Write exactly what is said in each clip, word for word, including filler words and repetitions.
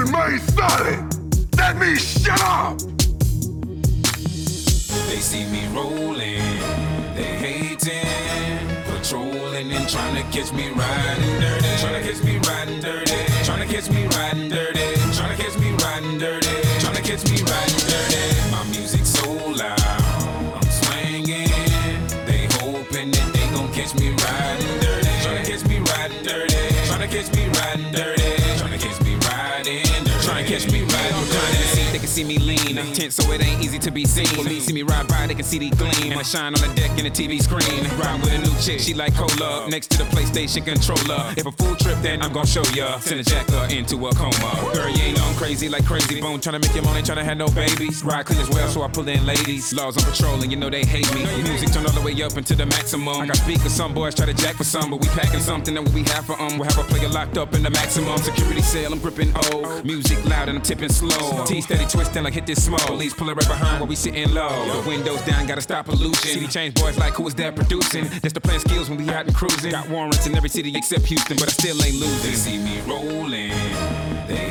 remain silent. That means shut up. They see me rolling, they hating, patrolling and trying to catch me riding dirty, trying to catch me riding dirty, trying to catch me riding dirty, trying to catch me riding dirty, trying to catch me riding dirty. My music so loud, I'm swinging, they hoping that they gon' catch me riding dirty, trying to catch me riding dirty, trying to catch me riding dirty, trying to catch me riding dirty, trying to catch me riding dirty. They can see me lean, tense so it ain't easy to be seen. Police see me ride by, they can see the gleam. And I shine on the deck in the T V screen. Ride with a new chick, she like cola. Next to the PlayStation controller. If a full trip, then I'm gon' show ya. Send a jacker into a coma. Girl, you ain't on crazy like Crazy Bone. Tryna make your money, tryna have no babies. Ride clean as well, so I pull in ladies. Laws on patrol, and you know they hate me. Music turned all the way up into the maximum. I got speakers, some boys try to jack for some, but we packing something that we have for um. We'll have a player locked up in the maximum security cell. I'm gripping O. Music loud and I'm tipping slow. T steady twisting like hit this smoke. Police pulling right behind while we sitting low. The windows down, gotta stop pollution. City change boys like who is that producing? That's the plan skills when we out and cruising. Got warrants in every city except Houston, but I still ain't losing. They see me rolling, they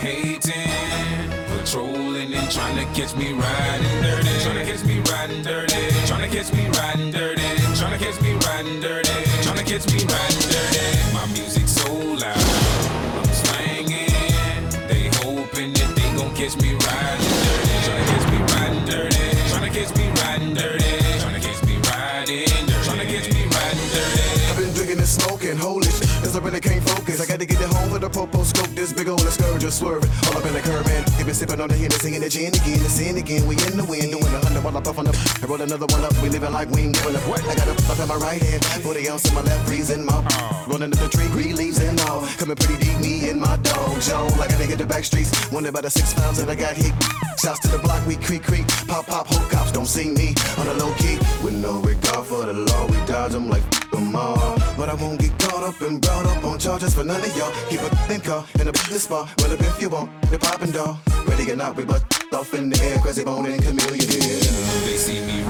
hating, patrolling and trying to catch me riding dirty, trying to catch me riding dirty, trying to catch me riding dirty, trying to catch me riding dirty, trying to catch me riding dirty. My music so loud, I'm swinging, they hoping that they gon' catch me riding dirty, trying to catch me riding dirty, trying to catch me riding dirty, trying to catch me riding dirty, trying to catch me riding dirty. I've been drinking and smoking, holy shit, cause I really can't focus. I gotta get it home with a popo scope, this big old scourge just swerving. All up in the curb and he been sipping on the Hennessy and the gin again, the sin again. We in the wind, doing a hundred while I puff on the I roll another one up, we living like we ain't giving up. I got a puff in my right hand, forty ounce in my left, freezing my rolling up the tree, green leaves and all. Coming pretty deep, me and my dog, Joe. Like I done hit the back streets, wondered about the six pounds that I got hit. Shouts to the block, we creak, creak, pop, pop, whole cops don't see me on the low key. With no regard for the law, we dodge them like them all. But I won't get caught up and brought up on charges for none of y'all. Keep a thin car in a business bar. Well, if you want, the poppin' doll. Ready or not, we butt off in the air, Crazy Bone and Chameleon. Yeah. They see me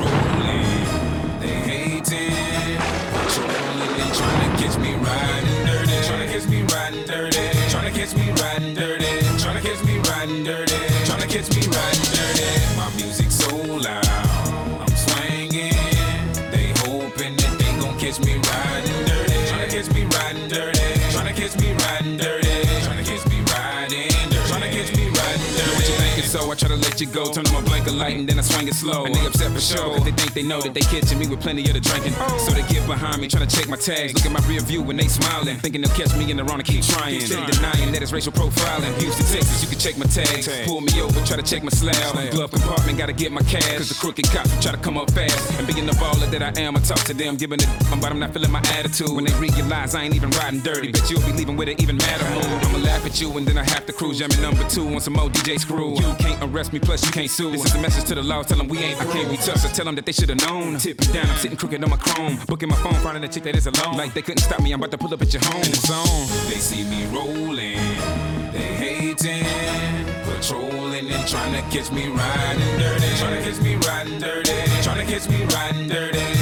rolling, they hating, patrolling and trying to catch me riding dirty, trying to catch me riding dirty, trying to catch me riding dirty, trying to catch me riding dirty, trying to catch me riding dirty. My music so loud, I'm swinging, they hoping that they gon' catch me riding dirty, trying to catch me riding dirty, trying to catch me riding dirty, trying to catch me riding dirty, trying to catch me riding dirty. What you thinking? So I try to let you go, turn on my blinker light and then I swing it slow. And they upset for sure, cause they think they know that they catching me with plenty of the drinking. So they get behind me, trying to check my tags. Look at my rear view when they smiling, thinking they'll catch me in the wrong and keep trying. They denying that it's racial profiling. Houston, Texas, you can check my tags. Pull me over, try to check my slab. Glove compartment, gotta get my cash. Cause the crooked cops try to come up fast. And being the baller that I am, I talk to them, giving it, but I'm not feeling my attitude. When they realize I ain't even riding dirty, bet you'll be leaving with an even madder mood. I'ma laugh at you and then I have to cruise. Jamming number two on some more D J screw. You can't arrest me, plus you can't sue. This is a message to the law, tell them we ain't, I can't be tough. So tell them that they should've known. Tipping down, I'm sitting crooked on my chrome. Booking my phone, finding a chick that is alone. Like they couldn't stop me, I'm about to pull up at your home. It's on. They see me rolling, they hating, patrolling and trying to catch me riding dirty, trying to catch me riding dirty, trying to catch me riding dirty,